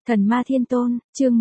Thần ma thiên tôn, chương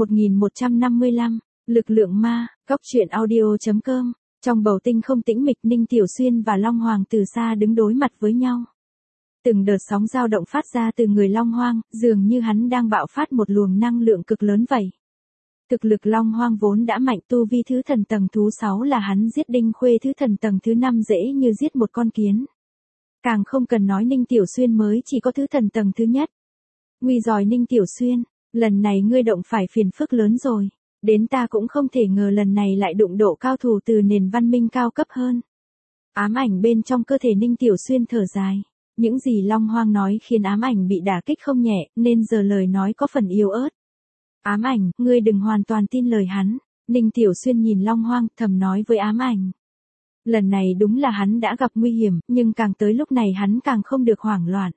1155, lực lượng ma, góc truyện audio.com. Trong bầu tinh không tĩnh mịch, Ninh Tiểu Xuyên và Long Hoàng từ xa đứng đối mặt với nhau. Từng đợt sóng dao động phát ra từ người Long Hoang, dường như hắn đang bạo phát một luồng năng lượng cực lớn vậy. Thực lực Long Hoang vốn đã mạnh, tu vi thứ thần tầng thứ 6 là hắn giết Đinh Khuê thứ thần tầng thứ 5 dễ như giết một con kiến. Càng không cần nói Ninh Tiểu Xuyên mới chỉ có thứ thần tầng thứ nhất. Nguy giỏi Ninh Tiểu Xuyên, lần này ngươi động phải phiền phức lớn rồi, đến ta cũng không thể ngờ lần này lại đụng độ cao thủ từ nền văn minh cao cấp hơn. Ám ảnh bên trong cơ thể Ninh Tiểu Xuyên thở dài, những gì Long Hoang nói khiến ám ảnh bị đả kích không nhẹ, nên giờ lời nói có phần yếu ớt. Ám ảnh, ngươi đừng hoàn toàn tin lời hắn. Ninh Tiểu Xuyên nhìn Long Hoang, thầm nói với ám ảnh. Lần này đúng là hắn đã gặp nguy hiểm, nhưng càng tới lúc này hắn càng không được hoảng loạn.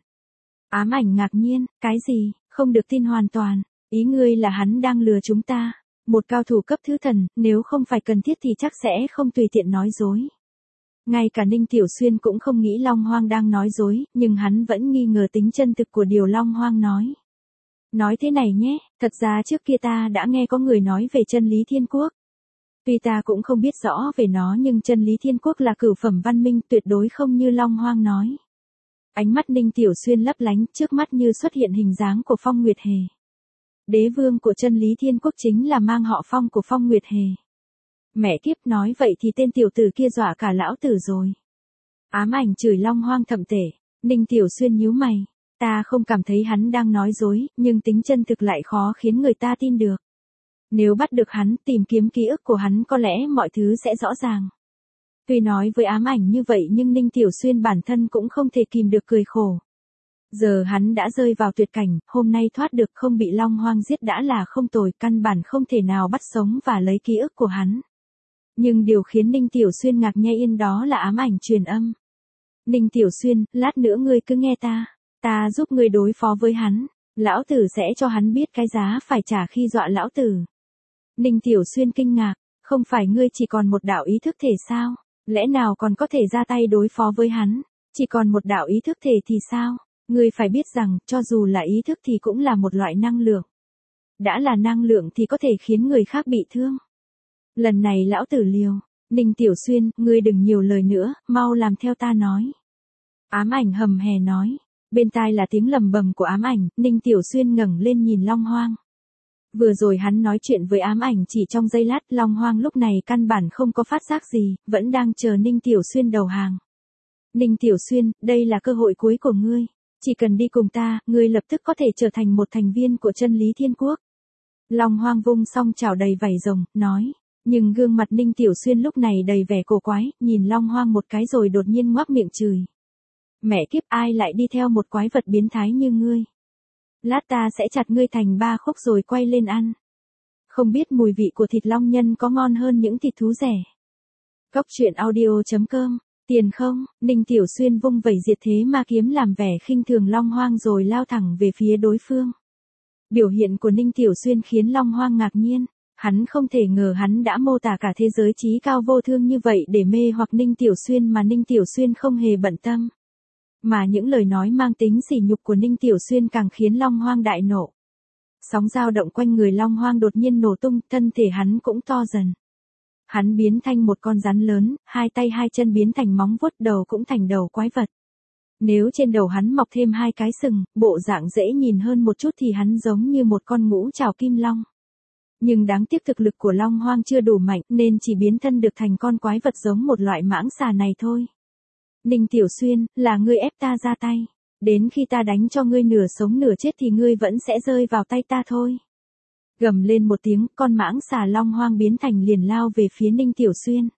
Ám ảnh ngạc nhiên, cái gì, không được tin hoàn toàn, ý ngươi là hắn đang lừa chúng ta. Một cao thủ cấp thứ thần, nếu không phải cần thiết thì chắc sẽ không tùy tiện nói dối. Ngay cả Ninh Tiểu Xuyên cũng không nghĩ Long Hoang đang nói dối, nhưng hắn vẫn nghi ngờ tính chân thực của điều Long Hoang nói. Nói thế này nhé, thật ra trước kia ta đã nghe có người nói về chân lý thiên quốc. Tuy ta cũng không biết rõ về nó nhưng chân lý thiên quốc là cửu phẩm văn minh, tuyệt đối không như Long Hoang nói. Ánh mắt Ninh Tiểu Xuyên lấp lánh, trước mắt như xuất hiện hình dáng của Phong Nguyệt Hề. Đế vương của chân lý thiên quốc chính là mang họ Phong của Phong Nguyệt Hề. Mẹ kiếp, nói vậy thì tên tiểu tử kia dọa cả lão tử rồi. Ám ảnh chửi Long Hoang thậm tệ. Ninh Tiểu Xuyên nhíu mày. Ta không cảm thấy hắn đang nói dối, nhưng tính chân thực lại khó khiến người ta tin được. Nếu bắt được hắn, tìm kiếm ký ức của hắn, có lẽ mọi thứ sẽ rõ ràng. Tuy nói với ám ảnh như vậy nhưng Ninh Tiểu Xuyên bản thân cũng không thể kìm được cười khổ. Giờ hắn đã rơi vào tuyệt cảnh, hôm nay thoát được không bị Long Hoang giết đã là không tồi, căn bản không thể nào bắt sống và lấy ký ức của hắn. Nhưng điều khiến Ninh Tiểu Xuyên ngạc nghe yên đó là ám ảnh truyền âm. Ninh Tiểu Xuyên, lát nữa ngươi cứ nghe ta giúp ngươi đối phó với hắn, lão tử sẽ cho hắn biết cái giá phải trả khi dọa lão tử. Ninh Tiểu Xuyên kinh ngạc, không phải ngươi chỉ còn một đạo ý thức thể sao, lẽ nào còn có thể ra tay đối phó với hắn, chỉ còn một đạo ý thức thể thì sao, ngươi phải biết rằng, cho dù là ý thức thì cũng là một loại năng lượng. Đã là năng lượng thì có thể khiến người khác bị thương. Lần này lão tử liều. Ninh Tiểu Xuyên, ngươi đừng nhiều lời nữa, mau làm theo ta nói. Ám ảnh hầm hè nói. Bên tai là tiếng lầm bầm của ám ảnh, Ninh Tiểu Xuyên ngẩng lên nhìn Long Hoang. Vừa rồi hắn nói chuyện với ám ảnh chỉ trong giây lát, Long Hoang lúc này căn bản không có phát giác gì, vẫn đang chờ Ninh Tiểu Xuyên đầu hàng. Ninh Tiểu Xuyên, đây là cơ hội cuối của ngươi. Chỉ cần đi cùng ta, ngươi lập tức có thể trở thành một thành viên của chân lý thiên quốc. Long Hoang vung song chảo đầy vảy rồng, nói. Nhưng gương mặt Ninh Tiểu Xuyên lúc này đầy vẻ cổ quái, nhìn Long Hoang một cái rồi đột nhiên ngoác miệng chửi. Mẹ kiếp, ai lại đi theo một quái vật biến thái như ngươi. Lát ta sẽ chặt ngươi thành 3 khúc rồi quay lên ăn. Không biết mùi vị của thịt long nhân có ngon hơn những thịt thú rẻ. Góc truyện audio.com. Tiền không, Ninh Tiểu Xuyên vung vẩy diệt thế ma kiếm làm vẻ khinh thường Long Hoang rồi lao thẳng về phía đối phương. Biểu hiện của Ninh Tiểu Xuyên khiến Long Hoang ngạc nhiên. Hắn không thể ngờ hắn đã mô tả cả thế giới trí cao vô thương như vậy để mê hoặc Ninh Tiểu Xuyên mà Ninh Tiểu Xuyên không hề bận tâm. Mà những lời nói mang tính sỉ nhục của Ninh Tiểu Xuyên càng khiến Long Hoang đại nộ. Sóng dao động quanh người Long Hoang đột nhiên nổ tung, thân thể hắn cũng to dần. Hắn biến thành một con rắn lớn, hai tay hai chân biến thành móng vuốt, đầu cũng thành đầu quái vật. Nếu trên đầu hắn mọc thêm 2 cái sừng, bộ dạng dễ nhìn hơn một chút thì hắn giống như một con ngũ trảo kim long. Nhưng đáng tiếc thực lực của Long Hoang chưa đủ mạnh nên chỉ biến thân được thành con quái vật giống một loại mãng xà này thôi. Ninh Tiểu Xuyên, là ngươi ép ta ra tay. Đến khi ta đánh cho ngươi nửa sống nửa chết thì ngươi vẫn sẽ rơi vào tay ta thôi. Gầm lên một tiếng, con mãng xà Long Hoang biến thành liền lao về phía Ninh Tiểu Xuyên.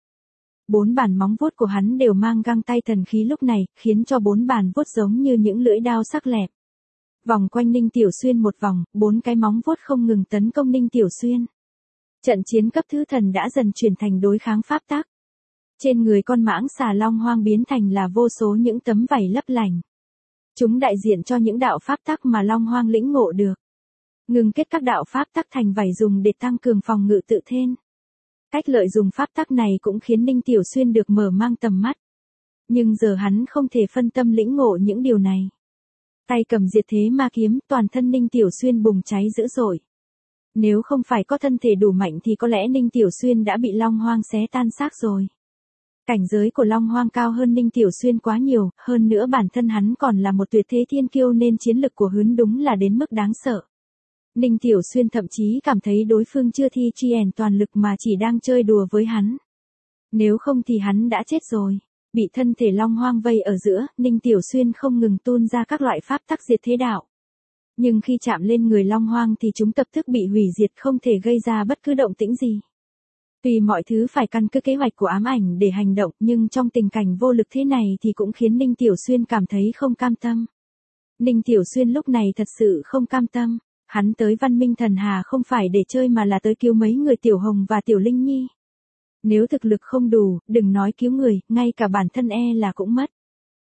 4 bàn móng vuốt của hắn đều mang găng tay thần khí lúc này, khiến cho 4 bàn vuốt giống như những lưỡi đao sắc lẹm. Vòng quanh Ninh Tiểu Xuyên một vòng, 4 cái móng vuốt không ngừng tấn công Ninh Tiểu Xuyên. Trận chiến cấp thứ thần đã dần chuyển thành đối kháng pháp tắc. Trên người con mãng xà Long Hoang biến thành là vô số những tấm vảy lấp lánh. Chúng đại diện cho những đạo pháp tắc mà Long Hoang lĩnh ngộ được. Ngừng kết các đạo pháp tắc thành vảy dùng để tăng cường phòng ngự tự thân. Cách lợi dụng pháp tắc này cũng khiến Ninh Tiểu Xuyên được mở mang tầm mắt. Nhưng giờ hắn không thể phân tâm lĩnh ngộ những điều này. Tay cầm diệt thế ma kiếm, toàn thân Ninh Tiểu Xuyên bùng cháy dữ dội. Nếu không phải có thân thể đủ mạnh thì có lẽ Ninh Tiểu Xuyên đã bị Long Hoang xé tan xác rồi. Cảnh giới của Long Hoang cao hơn Ninh Tiểu Xuyên quá nhiều, hơn nữa bản thân hắn còn là một tuyệt thế thiên kiêu nên chiến lực của hắn đúng là đến mức đáng sợ. Ninh Tiểu Xuyên thậm chí cảm thấy đối phương chưa thi triển toàn lực mà chỉ đang chơi đùa với hắn. Nếu không thì hắn đã chết rồi. Bị thân thể Long Hoang vây ở giữa, Ninh Tiểu Xuyên không ngừng tuôn ra các loại pháp tắc diệt thế đạo. Nhưng khi chạm lên người Long Hoang thì chúng lập tức bị hủy diệt, không thể gây ra bất cứ động tĩnh gì. Tuy mọi thứ phải căn cứ kế hoạch của ám ảnh để hành động, nhưng trong tình cảnh vô lực thế này thì cũng khiến Ninh Tiểu Xuyên cảm thấy không cam tâm. Ninh Tiểu Xuyên lúc này thật sự không cam tâm. Hắn tới Văn Minh Thần Hà không phải để chơi mà là tới cứu mấy người Tiểu Hồng và Tiểu Linh Nhi. Nếu thực lực không đủ, đừng nói cứu người, ngay cả bản thân là cũng mất.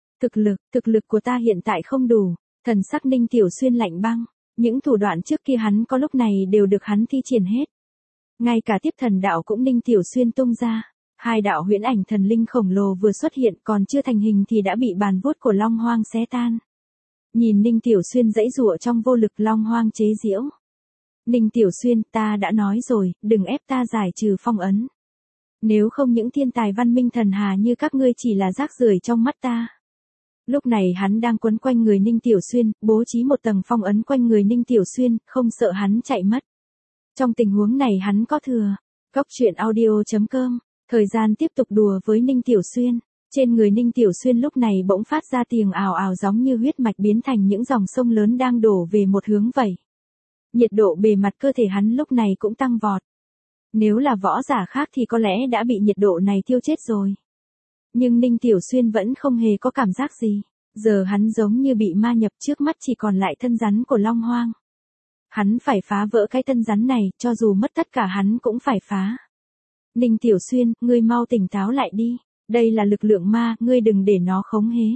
Thực lực của ta hiện tại không đủ. Thần sắc Ninh Tiểu Xuyên lạnh băng. Những thủ đoạn trước kia hắn có lúc này đều được hắn thi triển hết. Ngay cả tiếp thần đạo cũng Ninh Tiểu Xuyên tung ra. Hai đạo huyễn ảnh thần linh khổng lồ vừa xuất hiện còn chưa thành hình thì đã bị bàn vuốt của Long Hoang xé tan. Nhìn Ninh Tiểu Xuyên giãy giụa trong vô lực, Long Hoang chế giễu. Ninh Tiểu Xuyên, ta đã nói rồi, đừng ép ta giải trừ phong ấn. Nếu không những thiên tài Văn Minh Thần Hà như các ngươi chỉ là rác rưởi trong mắt ta. Lúc này hắn đang quấn quanh người Ninh Tiểu Xuyên, bố trí một tầng phong ấn quanh người Ninh Tiểu Xuyên, không sợ hắn chạy mất. Trong tình huống này hắn có thừa. Góc truyện audio.com. Thời gian tiếp tục đùa với Ninh Tiểu Xuyên. Trên người Ninh Tiểu Xuyên lúc này bỗng phát ra tiếng ào ào giống như huyết mạch biến thành những dòng sông lớn đang đổ về một hướng vậy. Nhiệt độ bề mặt cơ thể hắn lúc này cũng tăng vọt. Nếu là võ giả khác thì có lẽ đã bị nhiệt độ này thiêu chết rồi. Nhưng Ninh Tiểu Xuyên vẫn không hề có cảm giác gì. Giờ hắn giống như bị ma nhập, trước mắt chỉ còn lại thân rắn của Long Hoang. Hắn phải phá vỡ cái thân rắn này, cho dù mất tất cả hắn cũng phải phá. Ninh Tiểu Xuyên, ngươi mau tỉnh táo lại đi. Đây là lực lượng ma, ngươi đừng để nó khống hế.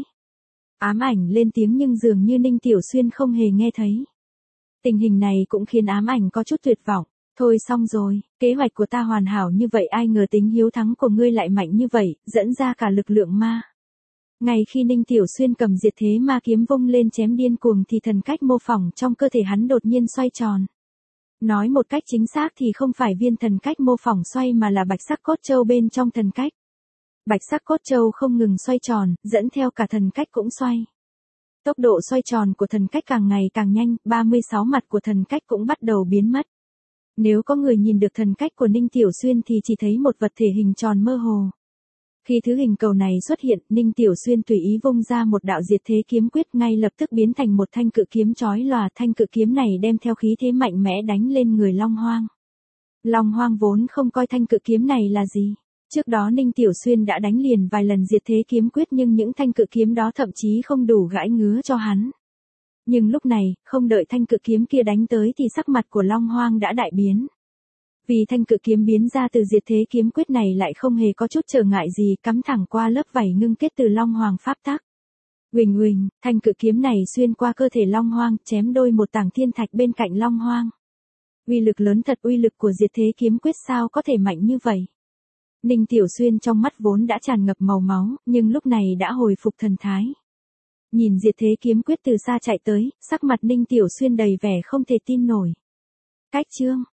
Ám ảnh lên tiếng nhưng dường như Ninh Tiểu Xuyên không hề nghe thấy. Tình hình này cũng khiến ám ảnh có chút tuyệt vọng. Thôi xong rồi, kế hoạch của ta hoàn hảo như vậy, ai ngờ tính hiếu thắng của ngươi lại mạnh như vậy, dẫn ra cả lực lượng ma. Ngay khi Ninh Tiểu Xuyên cầm diệt thế ma kiếm vung lên chém điên cuồng thì thần cách mô phỏng trong cơ thể hắn đột nhiên xoay tròn. Nói một cách chính xác thì không phải viên thần cách mô phỏng xoay mà là bạch sắc cốt châu bên trong thần cách. Bạch sắc cốt châu không ngừng xoay tròn, dẫn theo cả thần cách cũng xoay. Tốc độ xoay tròn của thần cách càng ngày càng nhanh, 36 mặt của thần cách cũng bắt đầu biến mất. Nếu có người nhìn được thần cách của Ninh Tiểu Xuyên thì chỉ thấy một vật thể hình tròn mơ hồ. Khi thứ hình cầu này xuất hiện, Ninh Tiểu Xuyên tùy ý vung ra một đạo diệt thế kiếm quyết, ngay lập tức biến thành một thanh cự kiếm chói lòa. Thanh cự kiếm này đem theo khí thế mạnh mẽ đánh lên người Long Hoang. Long Hoang vốn không coi thanh cự kiếm này là gì. Trước đó Ninh Tiểu Xuyên đã đánh liền vài lần diệt thế kiếm quyết nhưng những thanh cự kiếm đó thậm chí không đủ gãi ngứa cho hắn. Nhưng lúc này, không đợi thanh cự kiếm kia đánh tới thì sắc mặt của Long Hoang đã đại biến. Vì thanh cự kiếm biến ra từ diệt thế kiếm quyết này lại không hề có chút trở ngại gì, cắm thẳng qua lớp vảy ngưng kết từ Long Hoàng pháp tắc. Huỳnh huỳnh, thanh cự kiếm này xuyên qua cơ thể Long Hoang, chém đôi một tảng thiên thạch bên cạnh Long Hoang. Uy lực lớn thật, uy lực của diệt thế kiếm quyết sao có thể mạnh như vậy? Ninh Tiểu Xuyên trong mắt vốn đã tràn ngập màu máu, nhưng lúc này đã hồi phục thần thái. Nhìn diệt thế kiếm quyết từ xa chạy tới, sắc mặt Ninh Tiểu Xuyên đầy vẻ không thể tin nổi. Cách chương